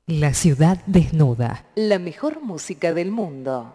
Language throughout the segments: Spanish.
La ciudad desnuda. La mejor música del mundo.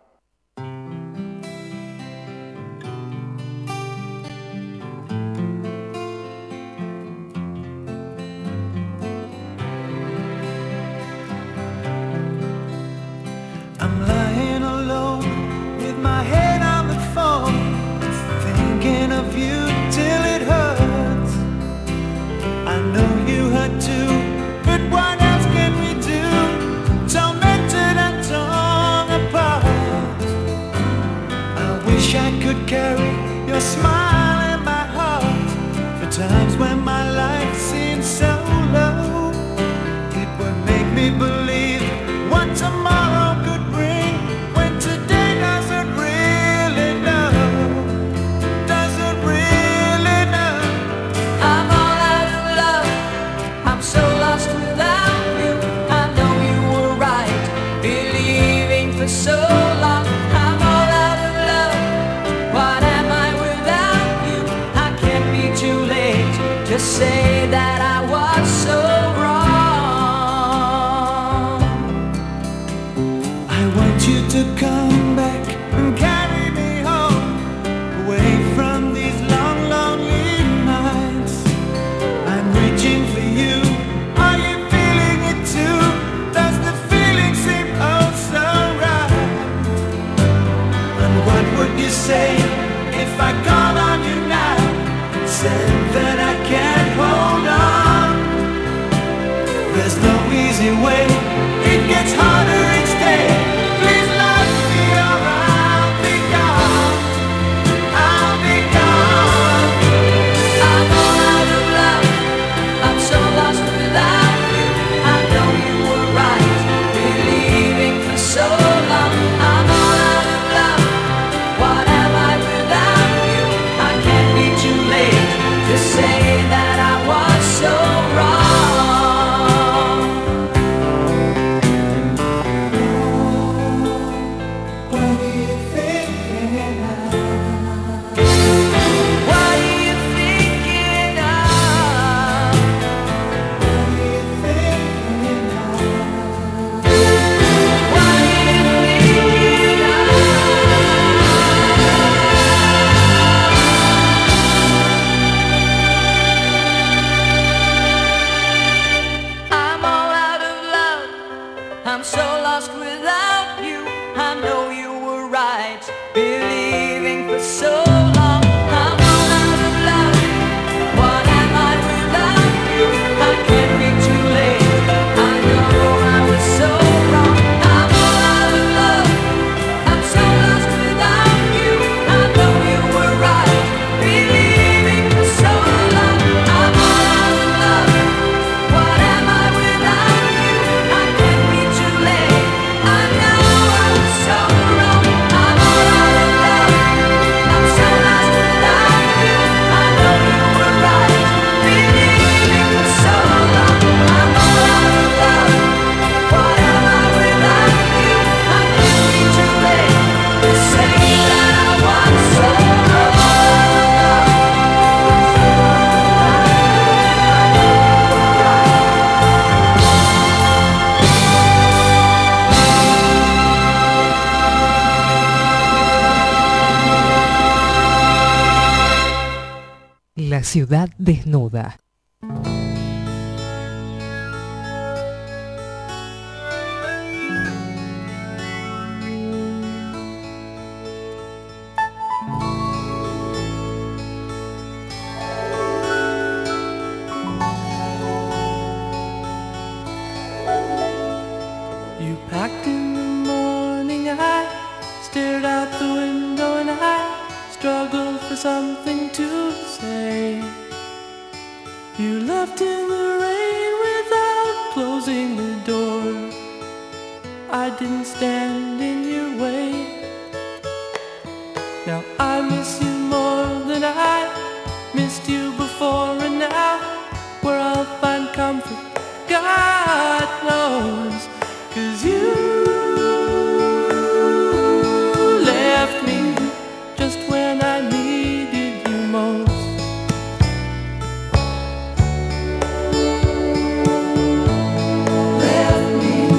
I'm lying alone with my head on the phone, thinking of you till it hurts. I know you hurt too, but what else can we do? Tormented and torn apart. I wish I could carry your smile in my heart. For times when my life seems so low, it would make me believe what tomorrow could bring, when today doesn't really know, doesn't really know. I'm all out of love, I'm so lost without you. I know you were right, believing for so long. I'm all out of love, what am I without you? I can't be too late to say that I was so wrong. I want you to come back and carry me home, away from these long, lonely nights. I'm reaching for you, are you feeling it too? Does the feeling seem oh so right? And what would you say if I called on you now, said that I can't hold on? There's no easy way, it gets harder each day. Please love me or I'll be gone, I'll be gone. I'm all out of love, I'm so lost without you. I know you were right, believing for so long. I'm all out of love, what am I without you? I can't be too late to say that I was so wrong. What do you think now? What are you thinking of? What do you think now? What are you thinking of? I'm all out of love, I'm so lost without you. I know you were right, believing for so long. I'm all out of love, what am I without you? I can't be too late, I know I was so wrong. I'm all out of love, I'm so lost without you. I know you were right, believing for so long. I'm all out of love, what am I without you? I can't be too late, I know I was so wrong. I'm all out of love, I'm so lost without you. I know you were right, believing for so long. I'm all out of love, what am I without you? I can't be too late to say that I was so wrong. La ciudad desnuda. You packed in the morning, I stared out the window and I struggled for something to say. You left in the rain without closing the door. I didn't stand in your way. Now I miss you more than I missed you before, and now where I'll find comfort, God knows. 'Cause you left me just when I needed you most. Left me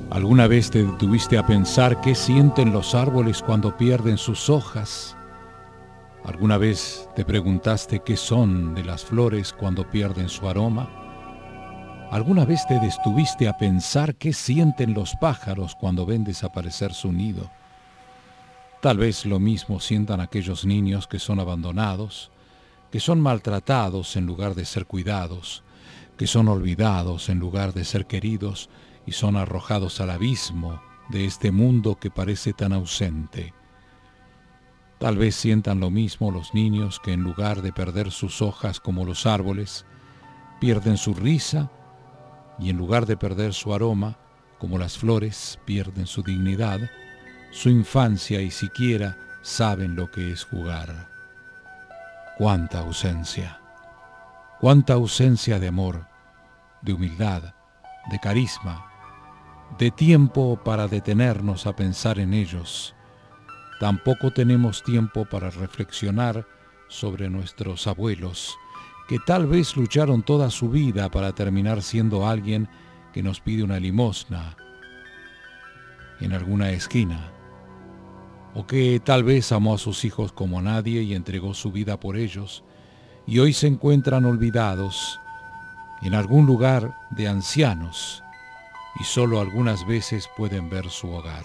¿Alguna vez te detuviste a pensar qué sienten los árboles cuando pierden sus hojas? ¿Alguna vez te preguntaste qué son de las flores cuando pierden su aroma? ¿Alguna vez te detuviste a pensar qué sienten los pájaros cuando ven desaparecer su nido? Tal vez lo mismo sientan aquellos niños que son abandonados, que son maltratados en lugar de ser cuidados, que son olvidados en lugar de ser queridos y son arrojados al abismo de este mundo que parece tan ausente. Tal vez sientan lo mismo los niños que en lugar de perder sus hojas como los árboles, pierden su risa y en lugar de perder su aroma, como las flores, pierden su dignidad, su infancia y siquiera saben lo que es jugar. ¡Cuánta ausencia! ¡Cuánta ausencia de amor, de humildad, de carisma, de tiempo para detenernos a pensar en ellos! Tampoco tenemos tiempo para reflexionar sobre nuestros abuelos, que tal vez lucharon toda su vida para terminar siendo alguien que nos pide una limosna en alguna esquina, o que tal vez amó a sus hijos como nadie y entregó su vida por ellos, y hoy se encuentran olvidados en algún lugar de ancianos, y solo algunas veces pueden ver su hogar.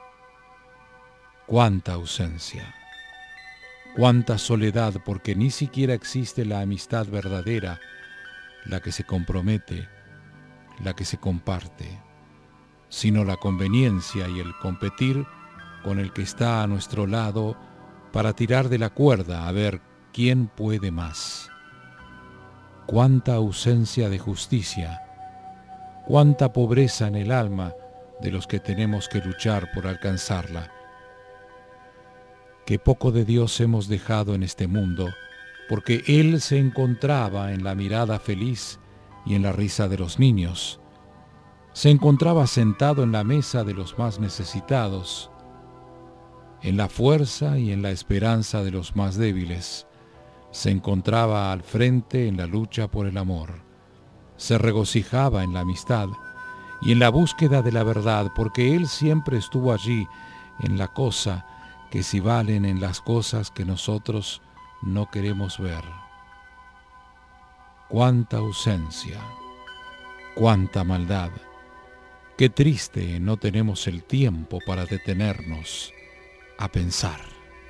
¡Cuánta ausencia! ¡Cuánta soledad! Porque ni siquiera existe la amistad verdadera, la que se compromete, la que se comparte, sino la conveniencia y el competir con el que está a nuestro lado para tirar de la cuerda a ver quién puede más. ¡Cuánta ausencia de justicia! ¡Cuánta pobreza en el alma de los que tenemos que luchar por alcanzarla! Qué poco de Dios hemos dejado en este mundo, porque Él se encontraba en la mirada feliz y en la risa de los niños. Se encontraba sentado en la mesa de los más necesitados, en la fuerza y en la esperanza de los más débiles. Se encontraba al frente en la lucha por el amor. Se regocijaba en la amistad y en la búsqueda de la verdad, porque Él siempre estuvo allí en la cosa que si valen en las cosas que nosotros no queremos ver. Cuánta ausencia, cuánta maldad. Qué triste no tenemos el tiempo para detenernos a pensar.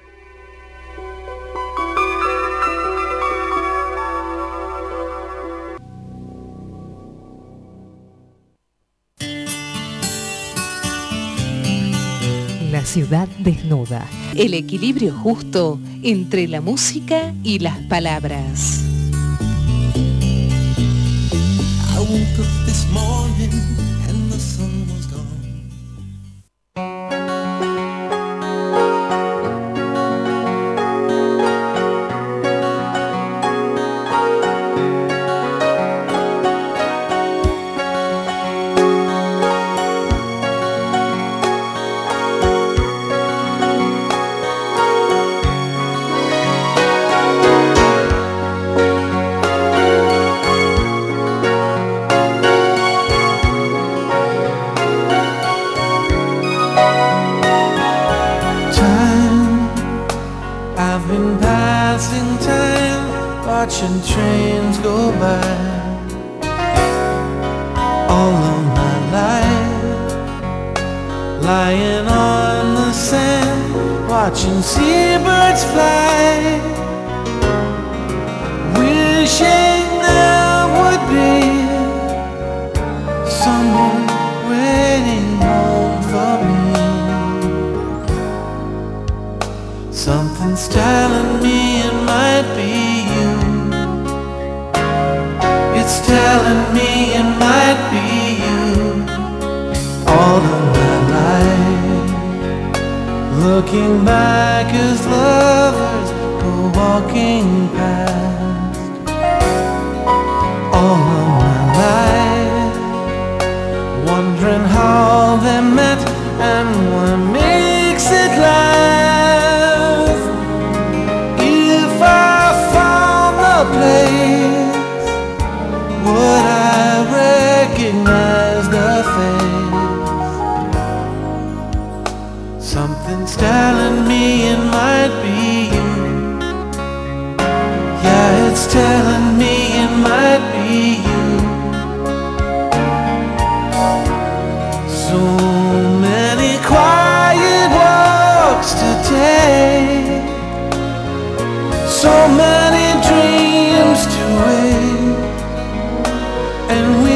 La ciudad desnuda. El equilibrio justo entre la música y las palabras. I woke up this morning and the sun was gone. Watching trains go by all of my life, lying on the sand, watching seabirds fly, wishing there would be someone waiting home for me. Something's telling me it might be telling me it might be you. All of my life, looking back as lovers go walking past. All of my life, wondering how they met and what makes it last. If I found the place, would I recognize the face?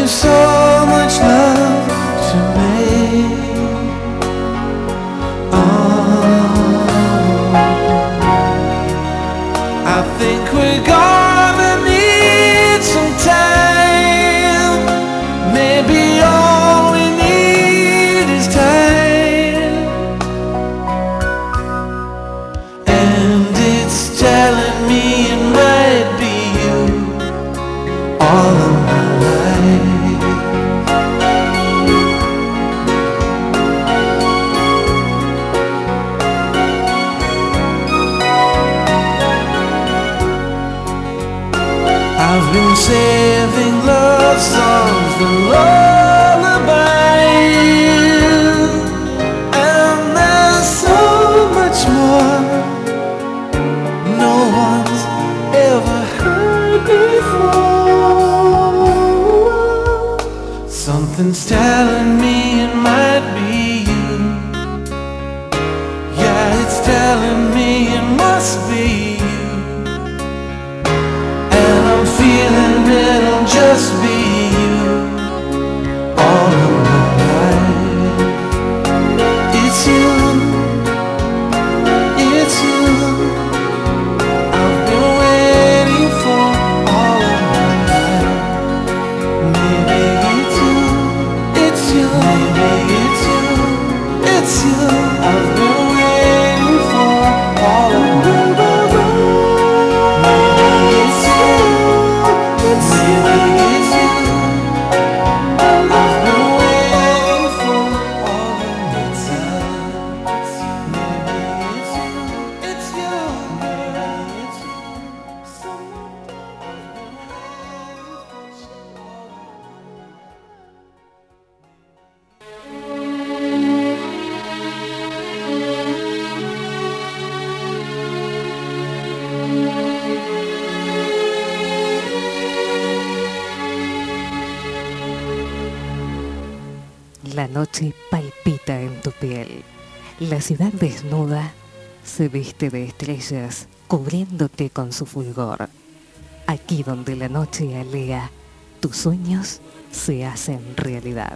you so much love to make. I think we're gonna need some time. Maybe all we need is time. And it's telling me it might be you all of my life. I've been saving love songs for lullabies, and there's so much more no one's ever heard before. Something's telling me it might be you. Yeah, it's telling me it must be you. And I'm feeling it'll just be you all of my life. It's you, it's you. I've been waiting for all of my life. Maybe it's you, it's you, maybe it's you, it's you. I've been waiting for all of my life. Maybe it's you, it's you, maybe it's you. I've been waiting for all of my time. Maybe it's you, it's you, maybe it's you. Someone I've been waiting for all of La noche palpita en tu piel. La ciudad desnuda se viste de estrellas, cubriéndote con su fulgor. Aquí donde la noche alea, tus sueños se hacen realidad.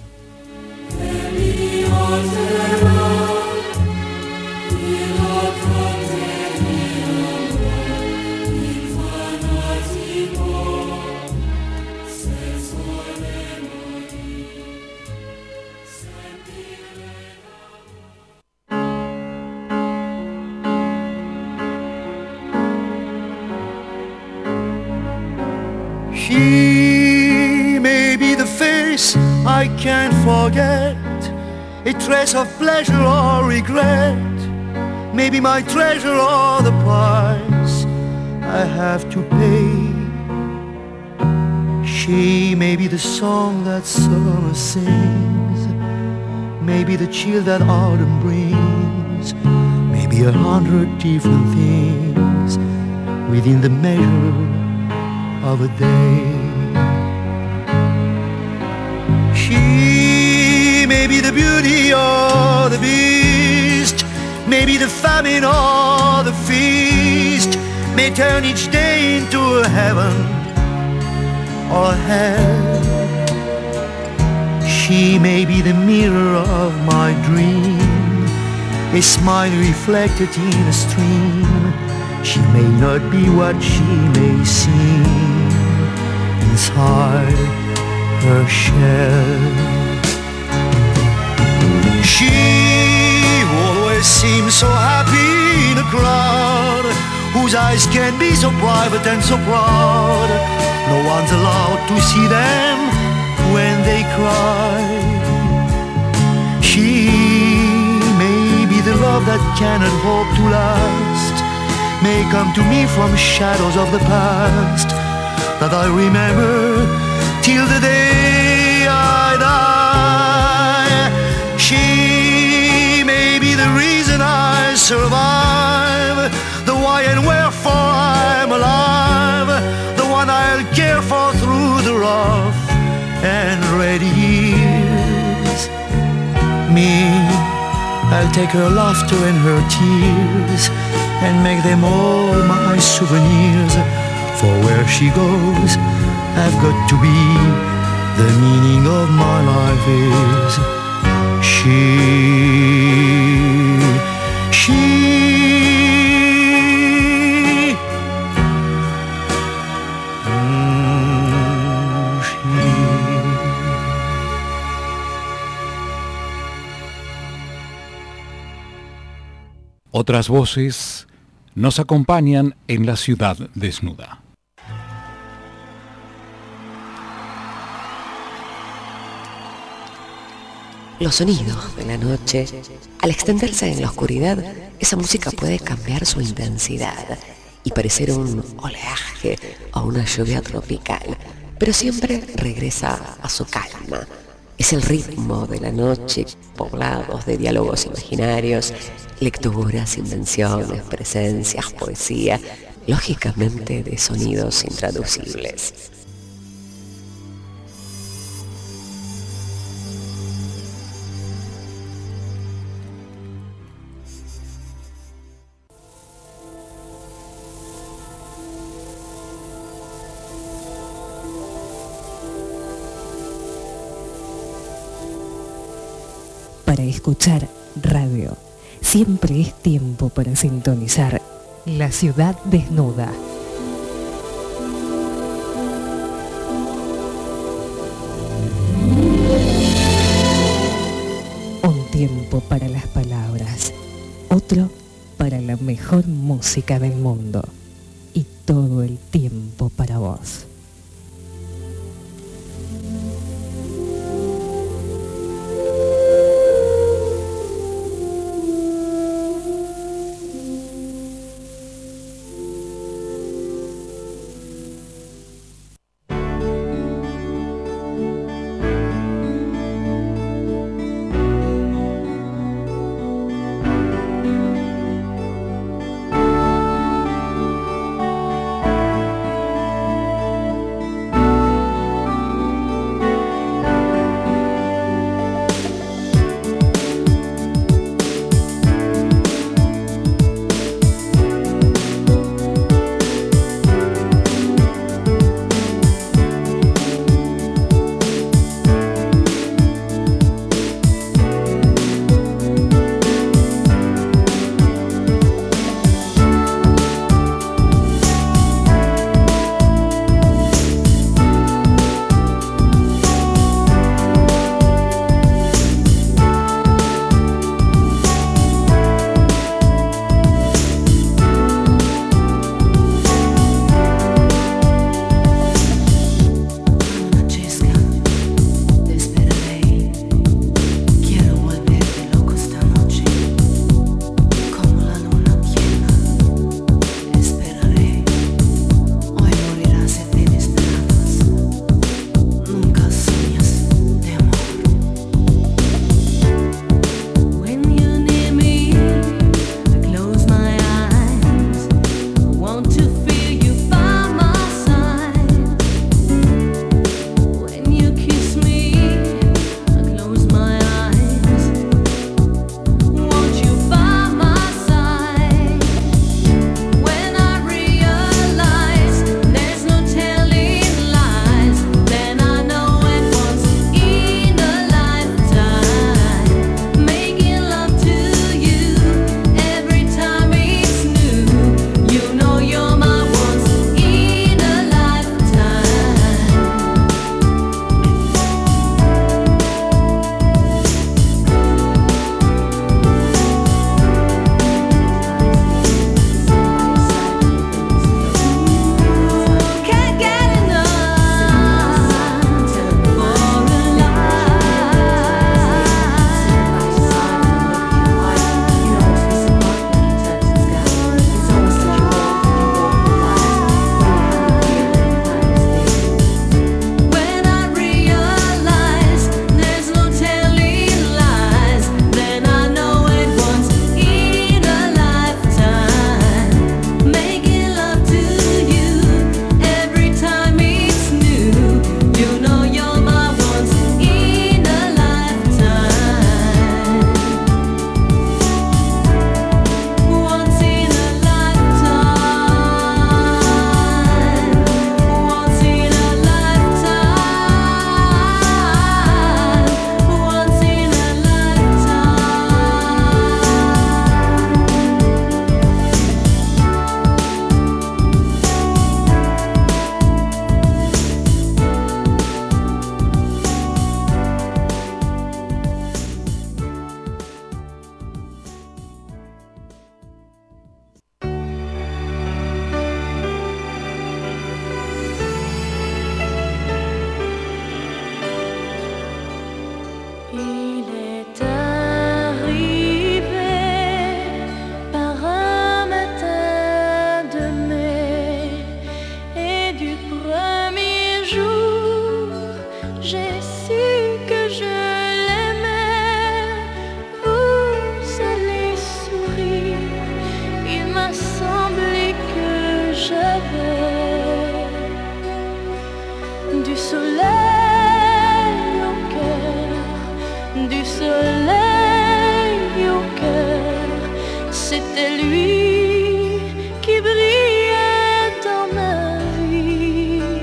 She may be the face I can't forget, a trace of pleasure or regret, maybe my treasure or the price I have to pay. She may be the song that summer sings, maybe the chill that autumn brings, maybe 100 different things within the measure of a day. She may be the beauty or the beast, maybe the famine or the feast, may turn each day into a heaven or hell. She may be the mirror of my dream, a smile reflected in a stream. She may not be what she may seem inside her shell. She always seems so happy in a crowd, whose eyes can be so private and so proud. No one's allowed to see them when they cry. She may be the love that cannot hope to last, may come to me from shadows of the past that I remember till the day I die. She may be the reason I survive, the why and wherefore I'm alive, the one I'll care for through the rough and ready years. Me, I'll take her laughter and her tears and make them all my souvenirs. For where she goes, I've got to be is she. Otras voces nos acompañan en La ciudad desnuda. Los sonidos de la noche, al extenderse en la oscuridad, esa música puede cambiar su intensidad y parecer un oleaje o una lluvia tropical, pero siempre regresa a su calma. Es el ritmo de la noche, poblados de diálogos imaginarios, lecturas, invenciones, presencias, poesía, lógicamente de sonidos intraducibles. Para escuchar radio, siempre es tiempo para sintonizar La ciudad desnuda. Un tiempo para las palabras, otro para la mejor música del mundo y todo el tiempo para vos. Il est arrivé par un matin de mai, et du premier jour j'ai su que je l'aimais. Vous allez sourire, il m'a semblé que j'avais du soleil au cœur, du soleil au cœur. C'était lui qui brillait dans ma vie.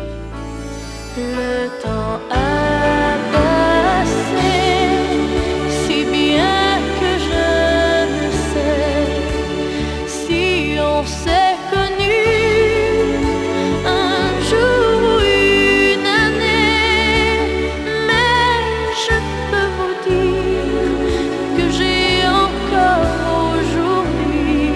Le temps a passé si bien que je ne sais si on s'est connu un jour ou une année, mais je peux vous dire que j'ai encore aujourd'hui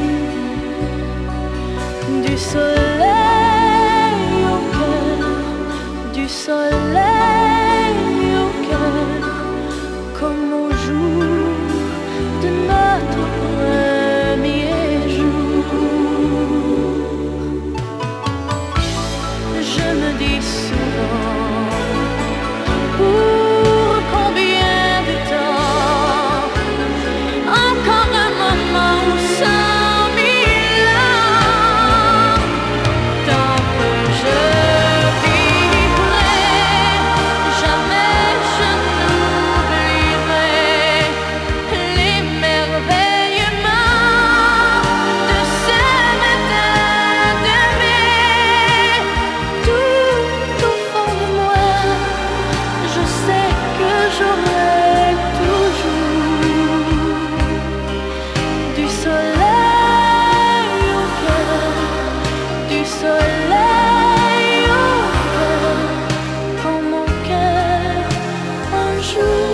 du soleil au cœur, du soleil au cœur, comme au jour de notre premier jour. Je me dis souvent, pour combien de temps, encore un moment ou 100 000 ans, tant que je vivrai, jamais je n'oublierai l'émerveillement de ce matin de mai. Tout au fond de moi, je sais que j'aurai toujours du soleil au cœur, du soleil au cœur, quand mon cœur un jour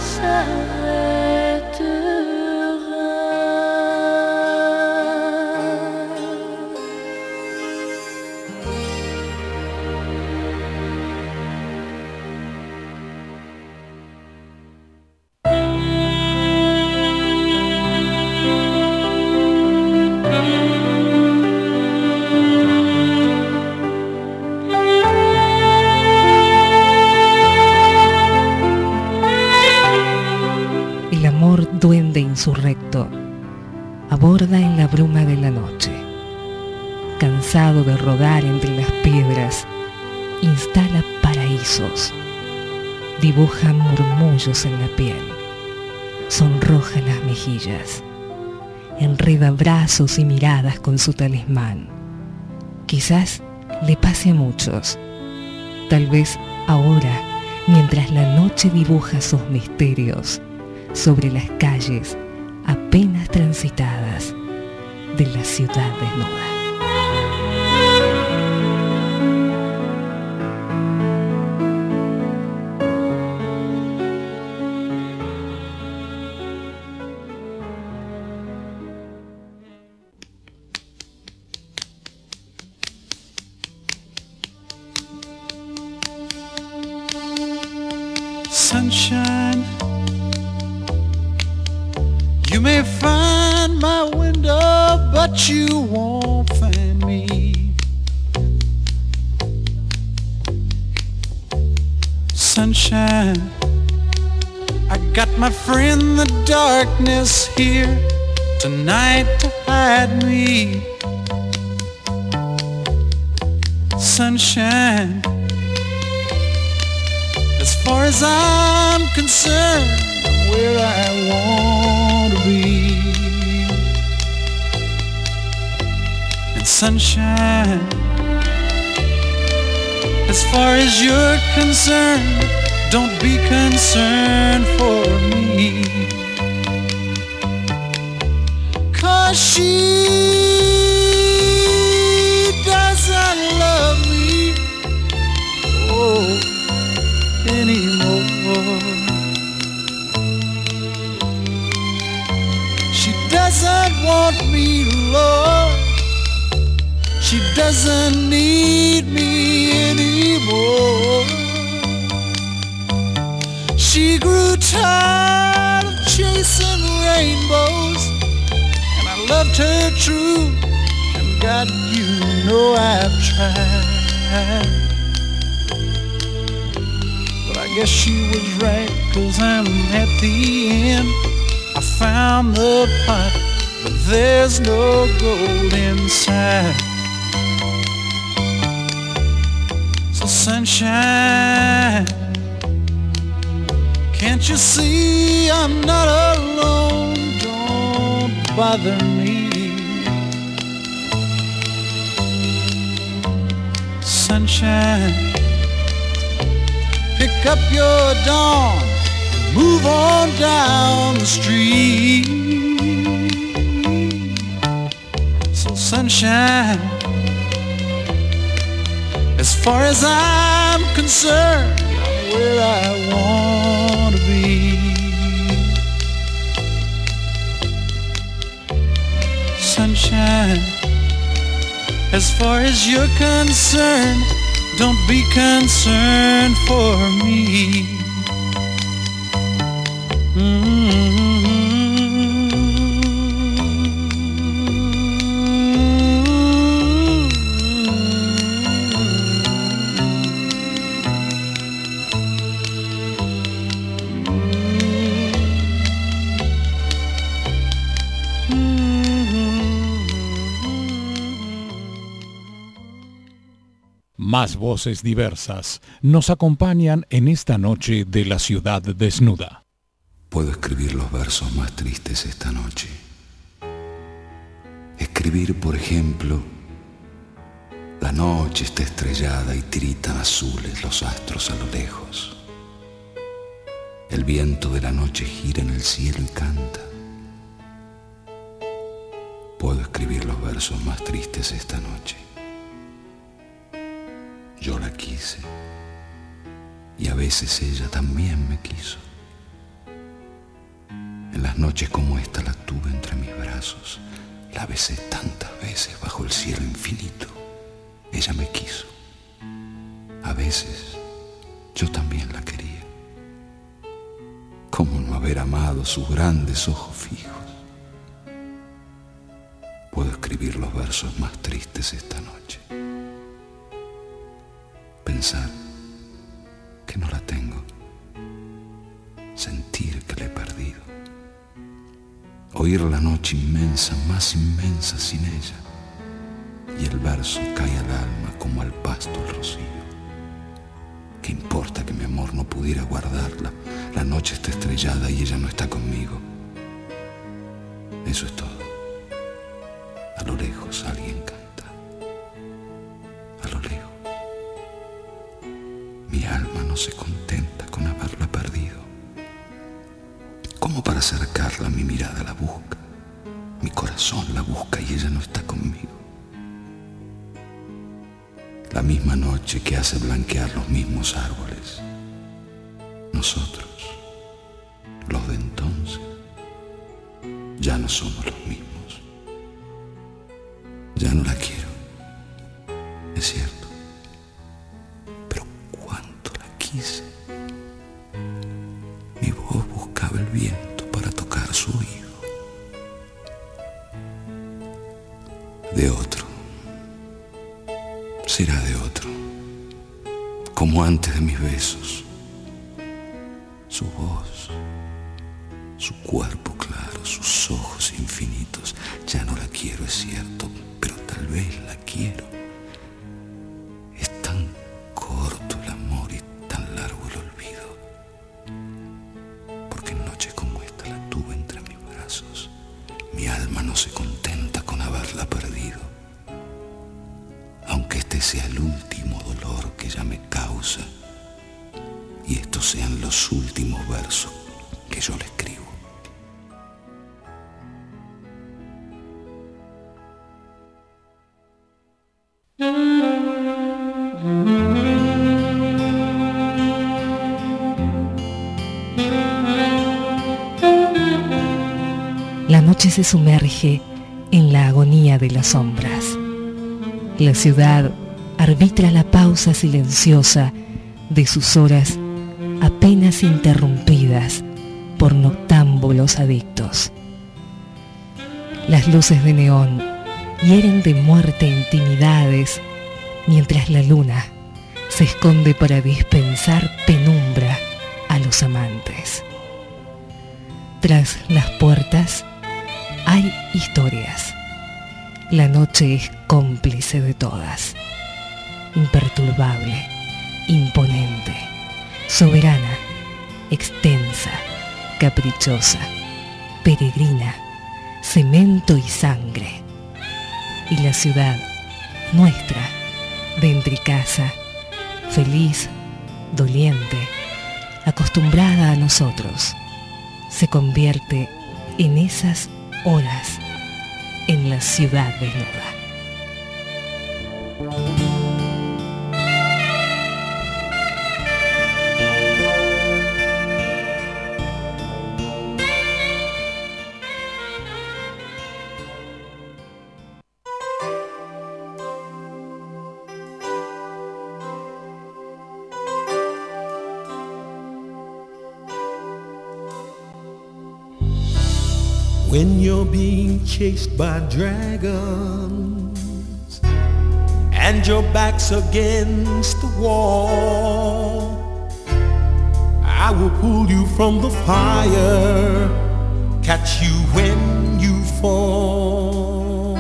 El amor duende insurrecto aborda en la bruma de la noche. Cansado de rodar entre las piedras, instala paraísos, dibuja murmullos en la piel, sonroja las mejillas, enreda brazos y miradas con su talismán. Quizás le pase a muchos, tal vez ahora, mientras la noche dibuja sus misterios sobre las calles apenas transitadas de la ciudad desnuda. Sunshine, you may find my window, but you won't find me. Sunshine, I got my friend the darkness here tonight to hide me. Sunshine, as far as I'm concerned, where I want to be. And sunshine, as far as you're concerned, don't be concerned for me. 'Cause she doesn't love me, oh, anymore. She doesn't want me, Lord. She doesn't need me anymore. She She grew tired of chasing rainbows, and I loved her true, and God, you know I've tried. But I guess she was right, 'cause I'm at the end. I found the pot, but there's no gold inside. So sunshine, can't you see I'm not alone? Don't bother me. Sunshine, pick up your dawn, move on down the street. So sunshine, as far as I'm concerned, I'm where I want to be. Sunshine, as far as you're concerned, don't be concerned for me. Más voces diversas nos acompañan en esta noche de la ciudad desnuda. Puedo escribir los versos más tristes esta noche. Escribir, por ejemplo, la noche está estrellada y tiritan azules los astros a lo lejos. El viento de la noche gira en el cielo y canta. Puedo escribir los versos más tristes esta noche. Yo la quise y a veces ella también me quiso. En las noches como esta la tuve entre mis brazos, la besé tantas veces bajo el cielo infinito. Ella me quiso. A veces yo también la quería. ¿Cómo no haber amado sus grandes ojos fijos? Puedo escribir los versos más tristes esta noche. Pensar que no la tengo, sentir que la he perdido, oír la noche inmensa, más inmensa sin ella, y el verso cae al alma como al pasto el rocío. ¿Qué importa que mi amor no pudiera guardarla? La noche está estrellada y ella no está conmigo. Eso es todo. A lo lejos alguien canta. A lo lejos. Mi alma no se contenta con haberla perdido. Como para acercarla, mi mirada la busca, mi corazón la busca y ella no está conmigo. La misma noche que hace blanquear los mismos árboles. Nosotros, los de entonces, ya no somos los mismos. Ya no la quiero, es cierto. Quise. Mi voz buscaba el viento para tocar su oído. De otro. Será de otro. Como antes de mis besos. Su voz, su cuerpo claro, sus ojos infinitos. Ya no la quiero, es cierto, pero tal vez la quiero. Es tan corto el amor y tan largo el olvido, porque en noches como esta la tuve entre mis brazos. Mi alma no se contenta con haberla perdido, aunque este sea el último dolor que ella me causa y estos sean los últimos versos que yo le escribo. La noche se sumerge en la agonía de las sombras. La ciudad arbitra la pausa silenciosa de sus horas apenas interrumpidas por noctámbulos adictos. Las luces de neón hieren de muerte intimidades, mientras la luna se esconde para dispensar penumbra a los amantes. Tras las puertas hay historias. La noche es cómplice de todas. Imperturbable, imponente, soberana, extensa, caprichosa, peregrina, cemento y sangre. Y la ciudad, nuestra, de entrecasa, feliz, doliente, acostumbrada a nosotros, se convierte en esas horas en la ciudad desnuda. When you're being chased by dragons and your back's against the wall, I will pull you from the fire, catch you when you fall.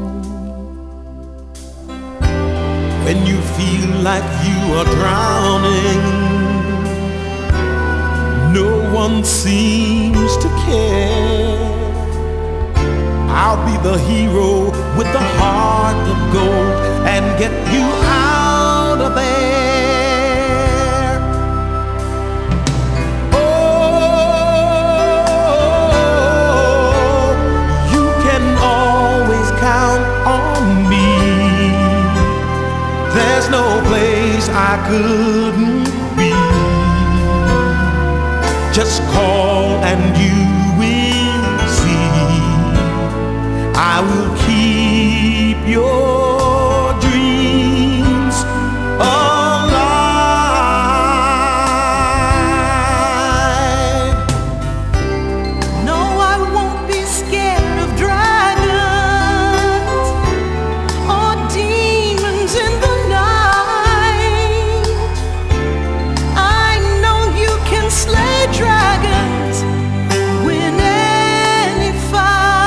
When you feel like you are drowning, no one seems to care. I'll be the hero with the heart of gold and get you out of there. Oh, you can always count on me. There's no place I couldn't be. Just call and you will see. I will keep your dreams alive. No, I won't be scared of dragons or demons in the night. I know you can slay dragons, win any fight.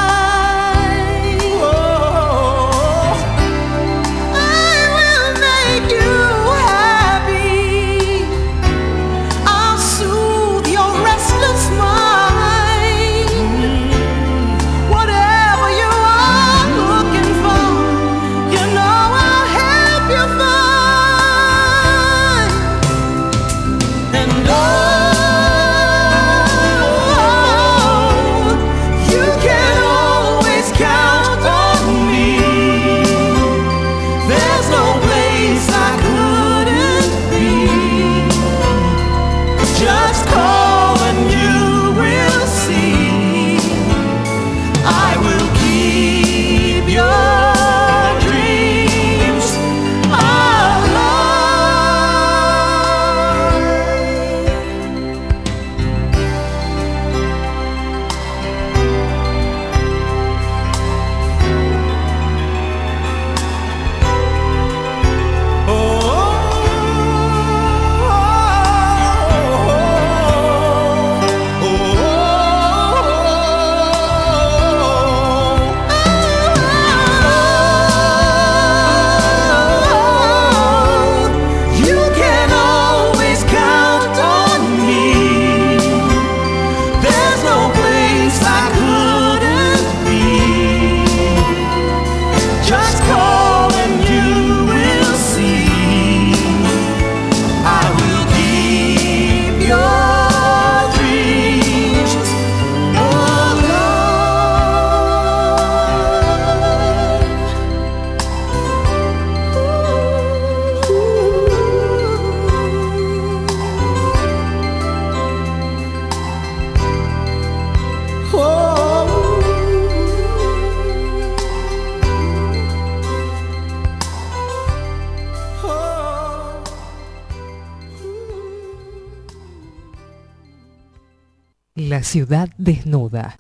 La ciudad desnuda.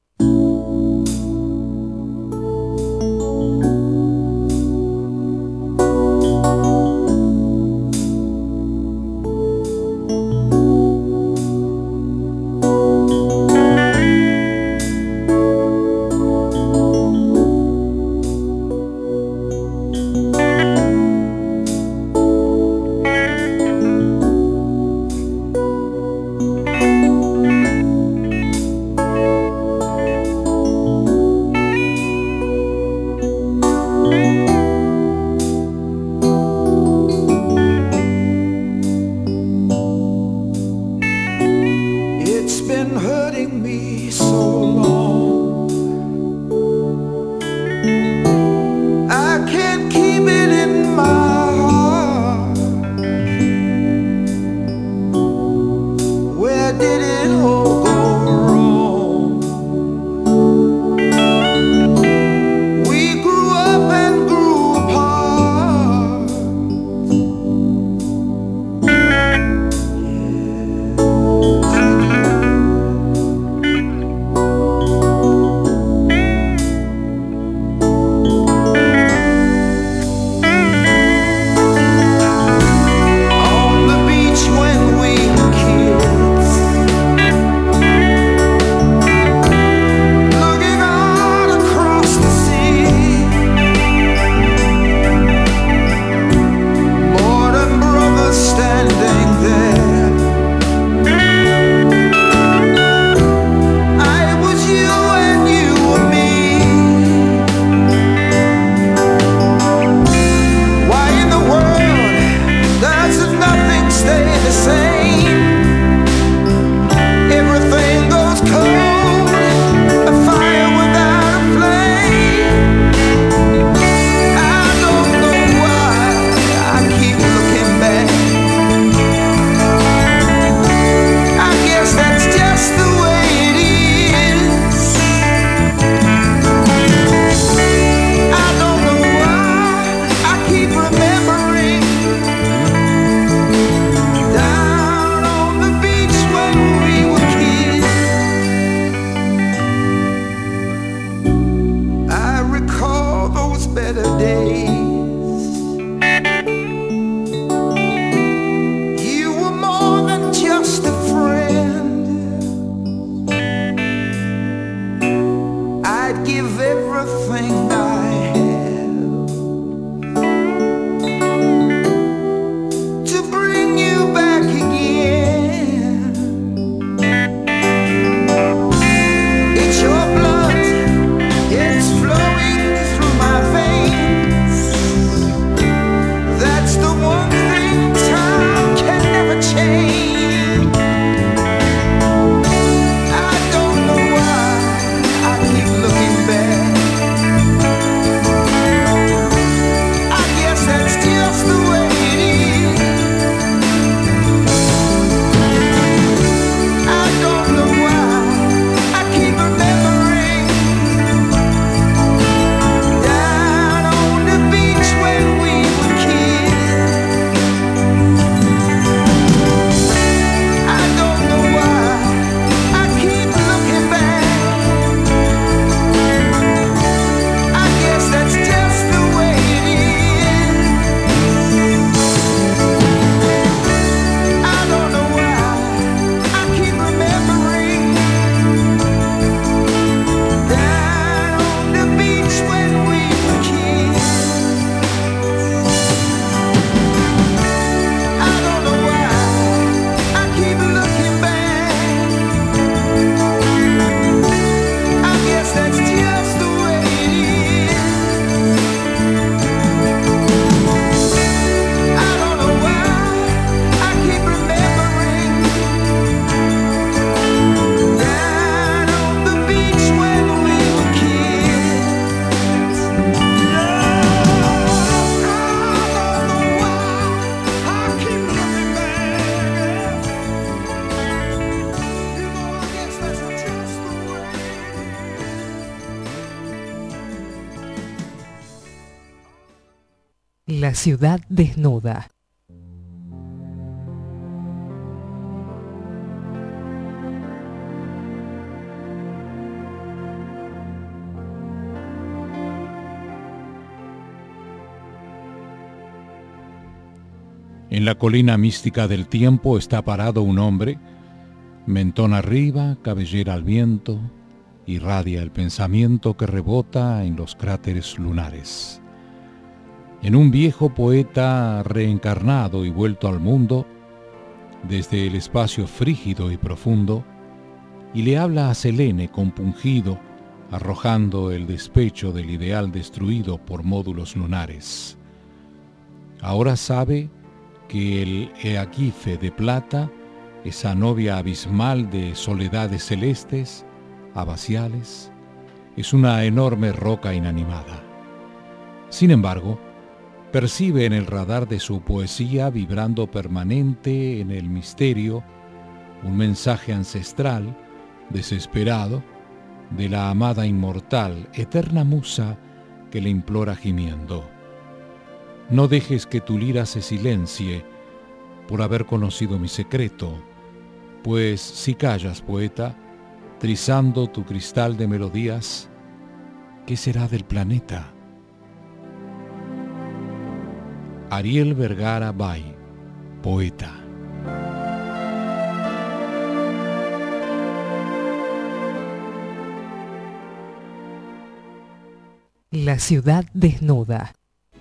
La ciudad desnuda. En la colina mística del tiempo está parado un hombre, mentón arriba, cabellera al viento, irradia el pensamiento que rebota en los cráteres lunares. En un viejo poeta reencarnado y vuelto al mundo, desde el espacio frígido y profundo, y le habla a Selene compungido, arrojando el despecho del ideal destruido por módulos lunares. Ahora sabe que el Eaquife de plata, esa novia abismal de soledades celestes, abaciales, es una enorme roca inanimada. Sin embargo, percibe en el radar de su poesía, vibrando permanente en el misterio, un mensaje ancestral, desesperado, de la amada inmortal, eterna musa que le implora gimiendo. No dejes que tu lira se silencie por haber conocido mi secreto, pues si callas, poeta, trizando tu cristal de melodías, ¿qué será del planeta? Ariel Vergara Bay, poeta. La ciudad desnuda.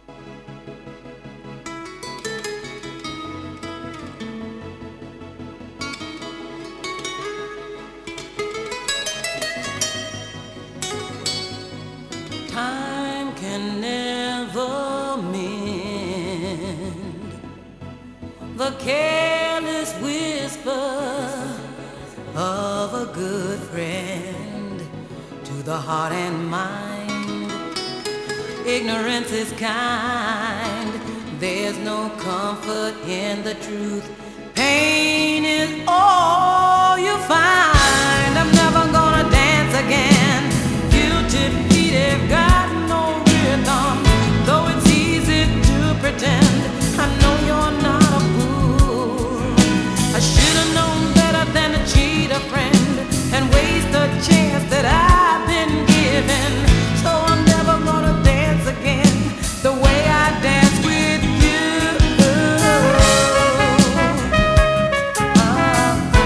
Time can never mend the careless whisper of a good friend to the heart and mind. Ignorance is kind, there's no comfort in the truth. Pain is all you find. I'm never gonna dance again. Guilty feet have got no rhythm, though it's easy to pretend. I know you're not a fool. I should have known better than to cheat a friend and waste a chance that I've been given. So I'm never gonna dance again the way I dance with you.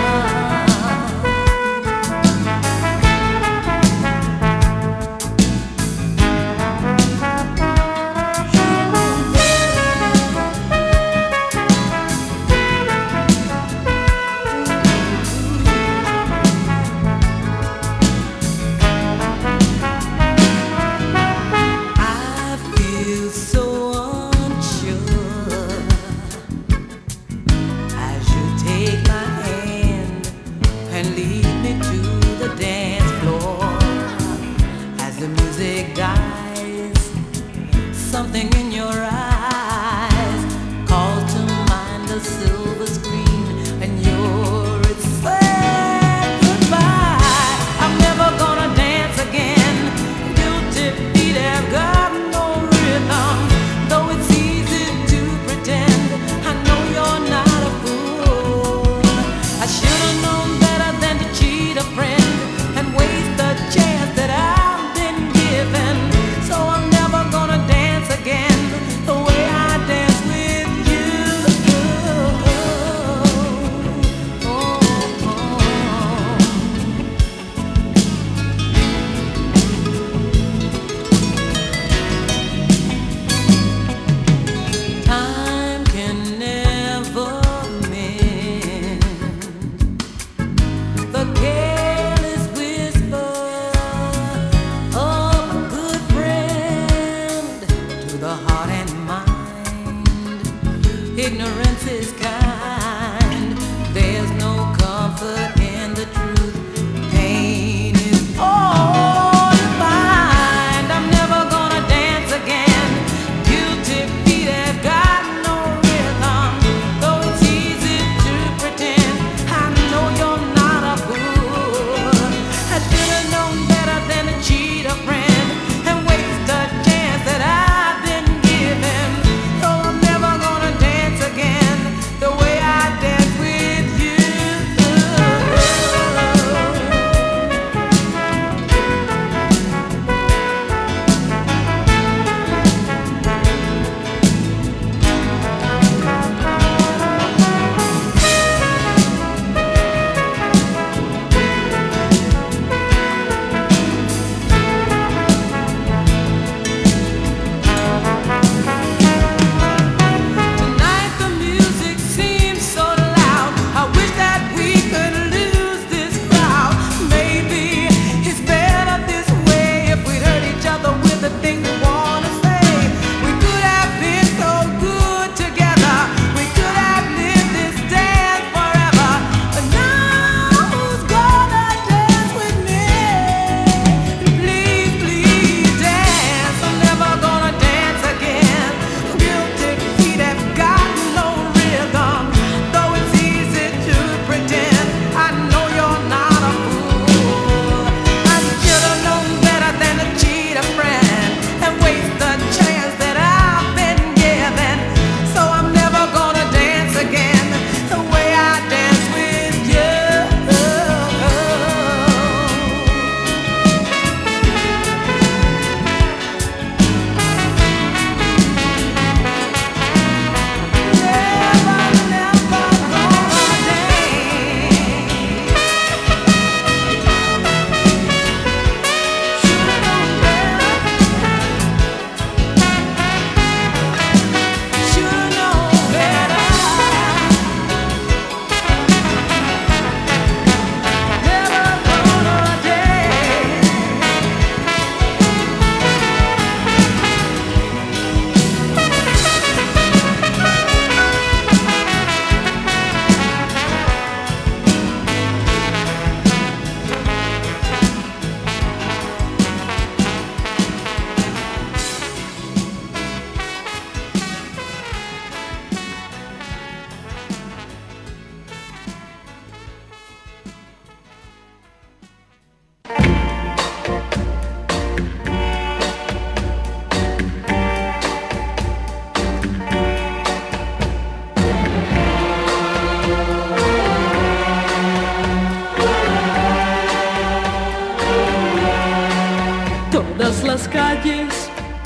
Todas las calles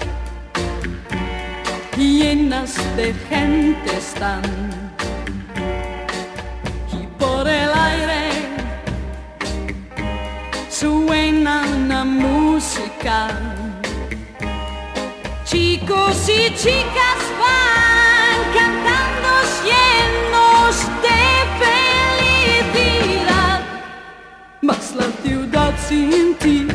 llenas de gente están, y por el aire suena una música. Chicos y chicas van cantando llenos de felicidad, mas la ciudad sin ti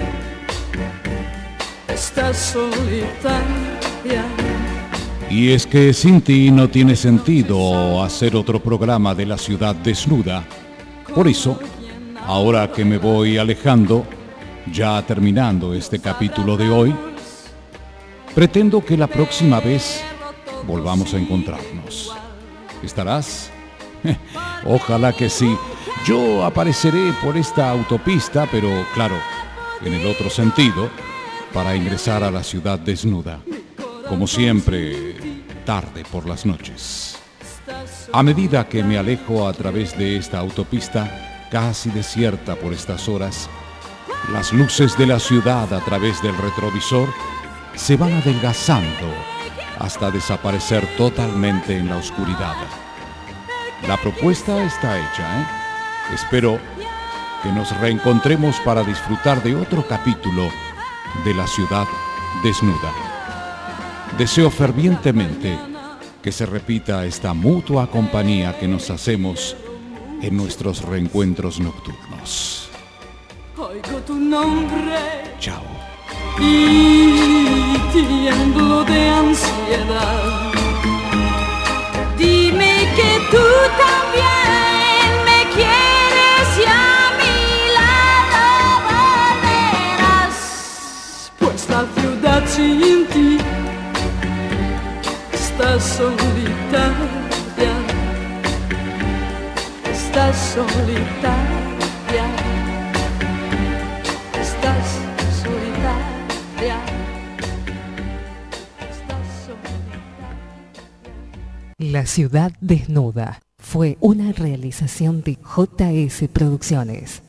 está solitaria. Y es que sin ti no tiene sentido hacer otro programa de La Ciudad Desnuda. Por eso, ahora que me voy alejando, ya terminando este capítulo de hoy, pretendo que la próxima vez volvamos a encontrarnos. ¿Estarás? Ojalá que sí. Yo apareceré por esta autopista, pero claro, en el otro sentido, para ingresar a La Ciudad Desnuda. Como siempre, tarde por las noches. A medida que me alejo a través de esta autopista, casi desierta por estas horas, las luces de la ciudad a través del retrovisor se van adelgazando hasta desaparecer totalmente en la oscuridad. La propuesta está hecha, ¿eh? Espero que nos reencontremos para disfrutar de otro capítulo de La Ciudad Desnuda. Deseo fervientemente que se repita esta mutua compañía que nos hacemos en nuestros reencuentros nocturnos. Oigo tu nombre. Chao. Y tiemblo de ansiedad. Dime que tú también me quieres y a mi lado volverás. Pues la ciudad sin ti está solitaria. Está solitaria. La Ciudad Desnuda fue una realización de JS Producciones.